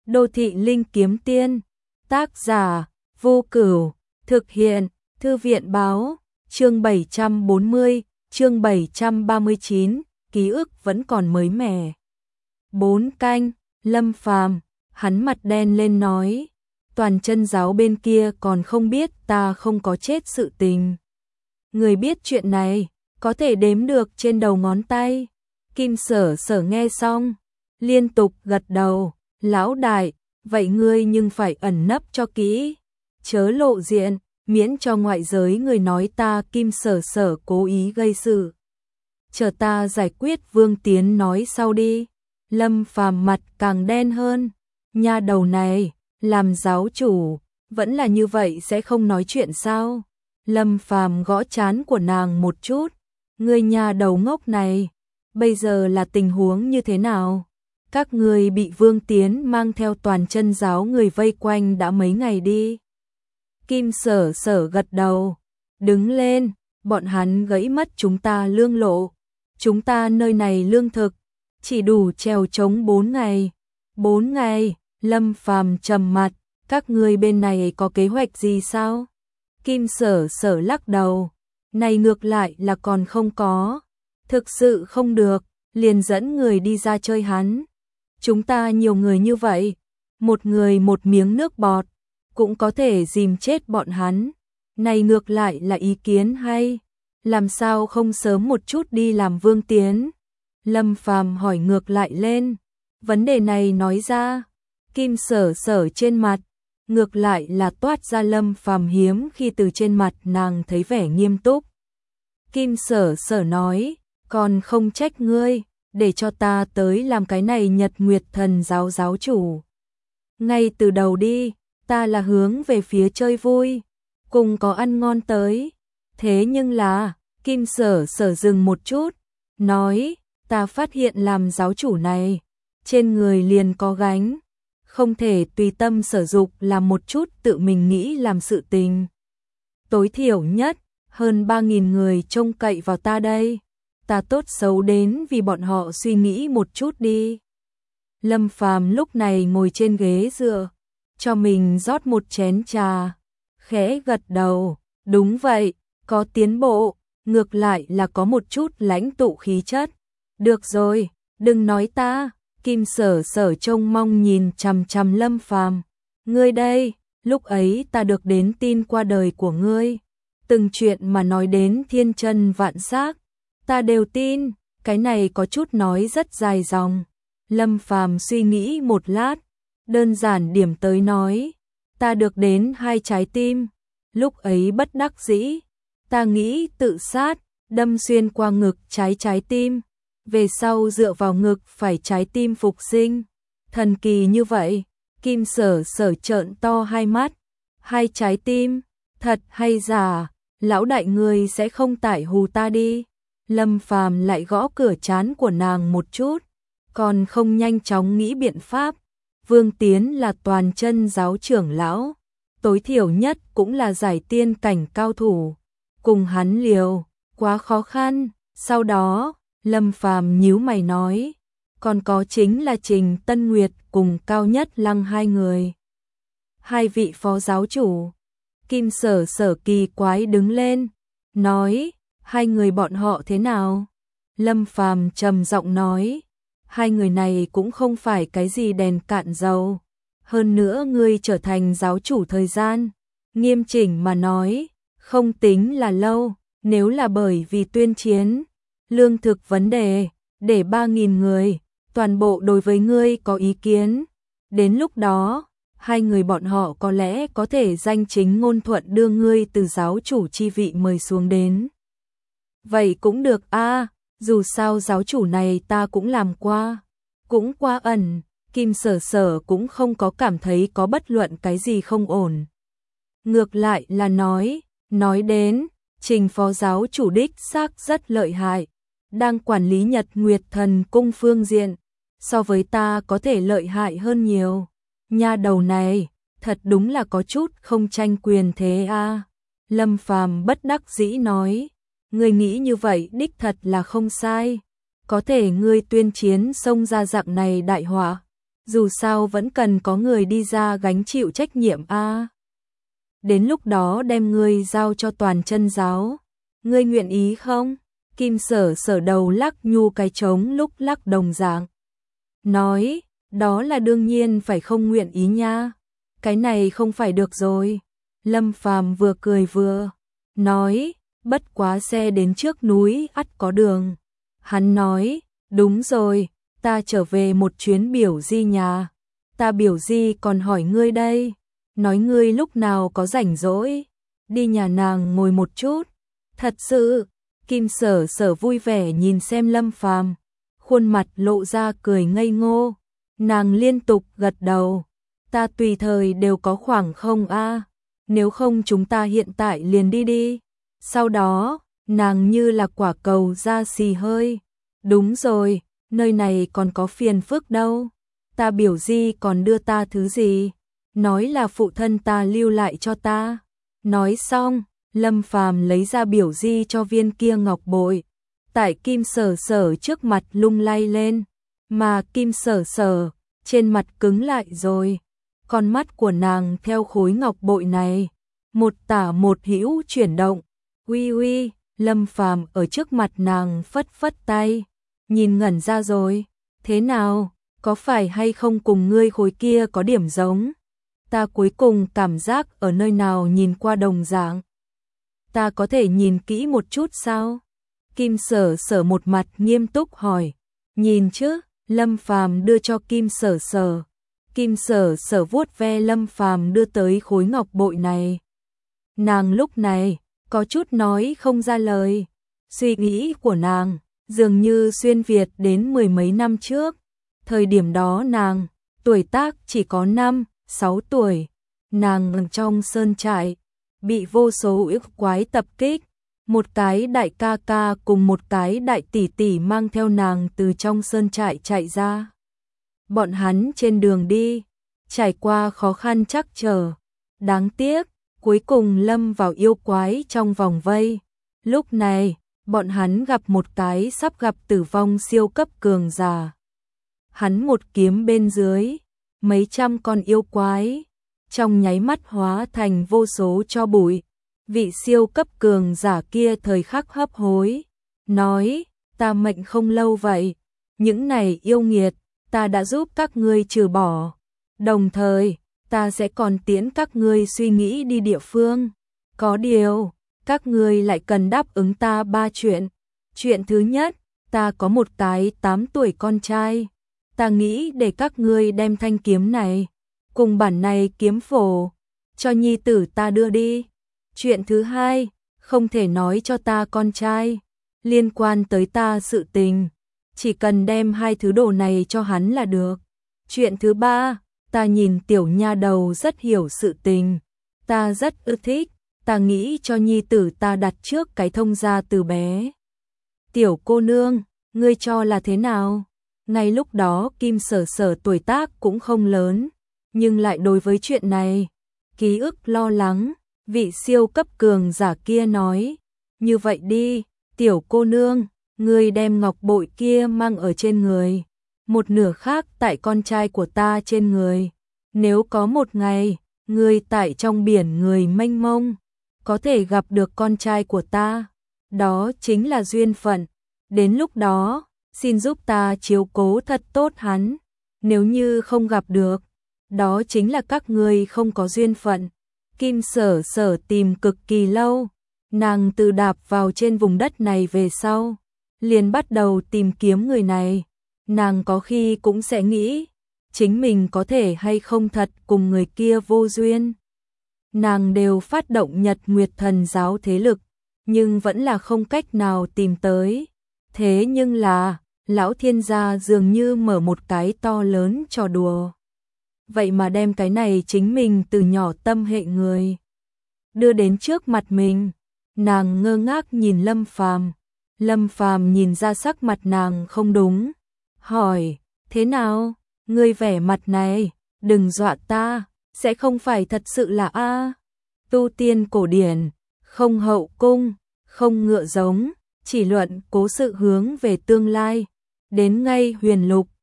Đô thị linh kiếm tiên, tác giả, Vô Cửu, thực hiện, Thư viện báo, chương 740, chương 739, ký ức vẫn còn mới mẻ. 4 canh, Lâm Phàm, hắn mặt đen lên nói, toàn chân giáo bên kia còn không biết ta không có chết sự tình. Người biết chuyện này, có thể đếm được trên đầu ngón tay. Kim Sở Sở nghe xong, liên tục gật đầu, lão đại, vậy ngươi nhưng phải ẩn nấp cho kỹ, chớ lộ diện, miễn cho ngoại giới người nói ta Kim Sở Sở cố ý gây sự. Chờ ta giải quyết Vương Tiến nói sau đi. Lâm Phàm mặt càng đen hơn, nha đầu này, làm giáo chủ, vẫn là như vậy sẽ không nói chuyện sao? Lâm Phàm gõ trán của nàng một chút, ngươi nhà đầu ngốc này, bây giờ là tình huống như thế nào? Các ngươi bị Vương Tiến mang theo toàn chân giáo người vây quanh đã mấy ngày đi. Kim Sở Sở gật đầu, đứng lên, bọn hắn gãy mất chúng ta lương lộ, chúng ta nơi này lương thực, chỉ đủ trèo trống 4 ngày. 4 ngày, Lâm Phàm trầm mặt, các ngươi bên này có kế hoạch gì sao? Kim Sở Sở lắc đầu, này ngược lại là còn không có, thực sự không được, liền dẫn người đi ra chơi hắn. Chúng ta nhiều người như vậy, một người một miếng nước bọt, cũng có thể dìm chết bọn hắn. Này ngược lại là ý kiến hay, làm sao không sớm một chút đi làm Vương Tiến? Lâm Phàm hỏi ngược lại lên, vấn đề này nói ra, Kim Sở Sở trên mặt, ngược lại là toát ra Lâm Phàm hiếm khi từ trên mặt nàng thấy vẻ nghiêm túc. Kim Sở Sở nói, còn không trách ngươi, để cho ta tới làm cái này Nhật Nguyệt Thần giáo giáo chủ. Ngay từ đầu đi, ta là hướng về phía chơi vui, cùng có ăn ngon tới. Thế nhưng là, Kim Sở Sở dừng một chút, nói, ta phát hiện làm giáo chủ này, trên người liền có gánh, không thể tùy tâm sở dục làm một chút tự mình nghĩ làm sự tình. Tối thiểu nhất, hơn 3.000 người trông cậy vào ta đây, ta tốt xấu đến vì bọn họ suy nghĩ một chút đi. Lâm Phàm lúc này ngồi trên ghế dựa, cho mình rót một chén trà, khẽ gật đầu, đúng vậy, có tiến bộ, ngược lại là có một chút lãnh tụ khí chất. Được rồi, đừng nói ta. Kim Sở Sở trông mong nhìn chằm chằm Lâm Phàm. Ngươi đây, lúc ấy ta được đến tin qua đời của ngươi, từng chuyện mà nói đến thiên chân vạn xác, ta đều tin, cái này có chút nói rất dài dòng. Lâm Phàm suy nghĩ một lát, đơn giản điểm tới nói, ta được đến 2 trái tim, lúc ấy bất đắc dĩ, ta nghĩ tự sát, đâm xuyên qua ngực trái tim. Về sau dựa vào ngực phải trái tim phục sinh. Thần kỳ như vậy, Kim Sở Sở trợn to hai mắt. 2 trái tim, thật hay giả, lão đại ngươi sẽ không tải hù ta đi. Lâm Phàm lại gõ cửa trán của nàng một chút, còn không nhanh chóng nghĩ biện pháp. Vương Tiến là toàn chân giáo trưởng lão, tối thiểu nhất cũng là giải tiên cảnh cao thủ. Cùng hắn liều, quá khó khăn. Sau đó, Lâm Phàm nhíu mày nói, còn có chính là Trình Tân Nguyệt cùng Cao Nhất Lăng 2 người. 2 vị phó giáo chủ. Kim Sở Sở kỳ quái đứng lên, nói, 2 người bọn họ thế nào? Lâm Phàm trầm giọng nói, 2 người này cũng không phải cái gì đèn cạn dầu. Hơn nữa ngươi trở thành giáo chủ thời gian, nghiêm chỉnh mà nói, không tính là lâu, nếu là bởi vì tuyên chiến, lương thực vấn đề, để 3.000 người, toàn bộ đối với ngươi có ý kiến. Đến lúc đó, 2 người bọn họ có lẽ có thể danh chính ngôn thuận đưa ngươi từ giáo chủ chi vị mời xuống đến. Vậy cũng được a, dù sao giáo chủ này ta cũng làm qua, cũng qua ẩn, Kim Sở Sở cũng không có cảm thấy có bất luận cái gì không ổn. Ngược lại là nói đến, Trình phó giáo chủ đích xác rất lợi hại, đang quản lý Nhật Nguyệt Thần cung phương diện, so với ta có thể lợi hại hơn nhiều. Nha đầu này, thật đúng là có chút không tranh quyền thế a. Lâm Phàm bất đắc dĩ nói, ngươi nghĩ như vậy đích thật là không sai, có thể ngươi tuyên chiến xông ra dạng này đại họa, Dù sao vẫn cần có người đi ra gánh chịu trách nhiệm a. Đến lúc đó đem ngươi giao cho toàn chân giáo, ngươi nguyện ý không? Kim Sở Sở đầu lắc nhu cái trống lúc lắc đồng dạng. Nói, đó là đương nhiên phải không nguyện ý nha. Cái này không phải được rồi. Lâm Phàm vừa cười vừa nói, bất quá xe đến trước núi ắt có đường. Hắn nói, đúng rồi, ta trở về một chuyến biểu di nhà. Ta biểu di còn hỏi ngươi đây, nói ngươi lúc nào có rảnh rỗi, đi nhà nàng ngồi một chút. Thật sự, Kim Sở Sở vui vẻ nhìn xem Lâm Phàm, khuôn mặt lộ ra cười ngây ngô. Nàng liên tục gật đầu, ta tùy thời đều có khoảng không a, nếu không chúng ta hiện tại liền đi đi. Sau đó, nàng như là quả cầu ra xì hơi. Đúng rồi, nơi này còn có phiền phức đâu. Ta biểu di còn đưa ta thứ gì? Nói là phụ thân ta lưu lại cho ta. Nói xong, Lâm Phàm lấy ra biểu di cho viên kia ngọc bội. Tại Kim Sở Sở trước mặt lung lay lên. Mà Kim Sở Sở, trên mặt cứng lại rồi. Con mắt của nàng theo khối ngọc bội này, một tả một hữu chuyển động. Uy uy, Lâm Phàm ở trước mặt nàng phất phất tay, nhìn ngẩn ra rồi. Thế nào, có phải hay không cùng ngươi khối kia có điểm giống? Ta cuối cùng cảm giác ở nơi nào nhìn qua đồng dạng. Ta có thể nhìn kỹ một chút sao? Kim Sở Sở một mặt nghiêm túc hỏi. Nhìn chứ, Lâm Phàm đưa cho Kim Sở Sở. Kim Sở Sở vuốt ve Lâm Phàm đưa tới khối ngọc bội này. Nàng lúc này có chút nói không ra lời. Suy nghĩ của nàng dường như xuyên Việt đến mười mấy năm trước. Thời điểm đó nàng tuổi tác chỉ có 5-6 tuổi. Nàng trong sơn trại bị vô số yêu quái tập kích. Một cái đại ca ca cùng một cái đại tỷ tỷ mang theo nàng từ trong sơn trại chạy ra. Bọn hắn trên đường đi, trải qua khó khăn trắc trở. Đáng tiếc, cuối cùng lâm vào yêu quái trong vòng vây. Lúc này, bọn hắn gặp một cái sắp gặp tử vong siêu cấp cường giả. Hắn một kiếm bên dưới, mấy trăm con yêu quái, trong nháy mắt hóa thành vô số tro bụi. Vị siêu cấp cường giả kia thời khắc hấp hối, nói, ta mệnh không lâu vậy, những này yêu nghiệt, ta đã giúp các ngươi trừ bỏ, đồng thời, ta sẽ còn tiễn các ngươi suy nghĩ đi địa phương. Có điều, các ngươi lại cần đáp ứng ta 3 chuyện. Chuyện thứ nhất, ta có một cái 8 tuổi con trai, ta nghĩ để các ngươi đem thanh kiếm này, cùng bản này kiếm phổ, cho nhi tử ta đưa đi. Chuyện thứ hai, không thể nói cho ta con trai, liên quan tới ta sự tình, chỉ cần đem 2 thứ đồ này cho hắn là được. Chuyện thứ ba, ta nhìn tiểu nha đầu rất hiểu sự tình, ta rất ưa thích, ta nghĩ cho nhi tử ta đặt trước cái thông gia từ bé. Tiểu cô nương, ngươi cho là thế nào? Ngay lúc đó Kim Sở Sở tuổi tác cũng không lớn, nhưng lại đối với chuyện này, ký ức lo lắng. Vị siêu cấp cường giả kia nói, như vậy đi, tiểu cô nương, ngươi đem ngọc bội kia mang ở trên người, một nửa khác tại con trai của ta trên người. Nếu có một ngày, ngươi tại trong biển người mênh mông, có thể gặp được con trai của ta, đó chính là duyên phận. Đến lúc đó, xin giúp ta chiếu cố thật tốt hắn, nếu như không gặp được, đó chính là các ngươi không có duyên phận. Kim Sở Sở tìm cực kỳ lâu, nàng từ đạp vào trên vùng đất này về sau, liền bắt đầu tìm kiếm người này. Nàng có khi cũng sẽ nghĩ, chính mình có thể hay không thật cùng người kia vô duyên. Nàng đều phát động Nhật Nguyệt Thần giáo thế lực, nhưng vẫn là không cách nào tìm tới. Thế nhưng là, lão thiên gia dường như mở một cái to lớn trò đùa. Vậy mà đem cái này chính mình từ nhỏ tâm hệ người đưa đến trước mặt mình. Nàng ngơ ngác nhìn Lâm Phàm. Lâm Phàm nhìn ra sắc mặt nàng không đúng, hỏi, thế nào, ngươi vẻ mặt này, đừng dọa ta, sẽ không phải thật sự là a? Tu tiên cổ điển, không hậu cung, không ngựa giống, chỉ luận cố sự hướng về tương lai, đến ngay huyền lục,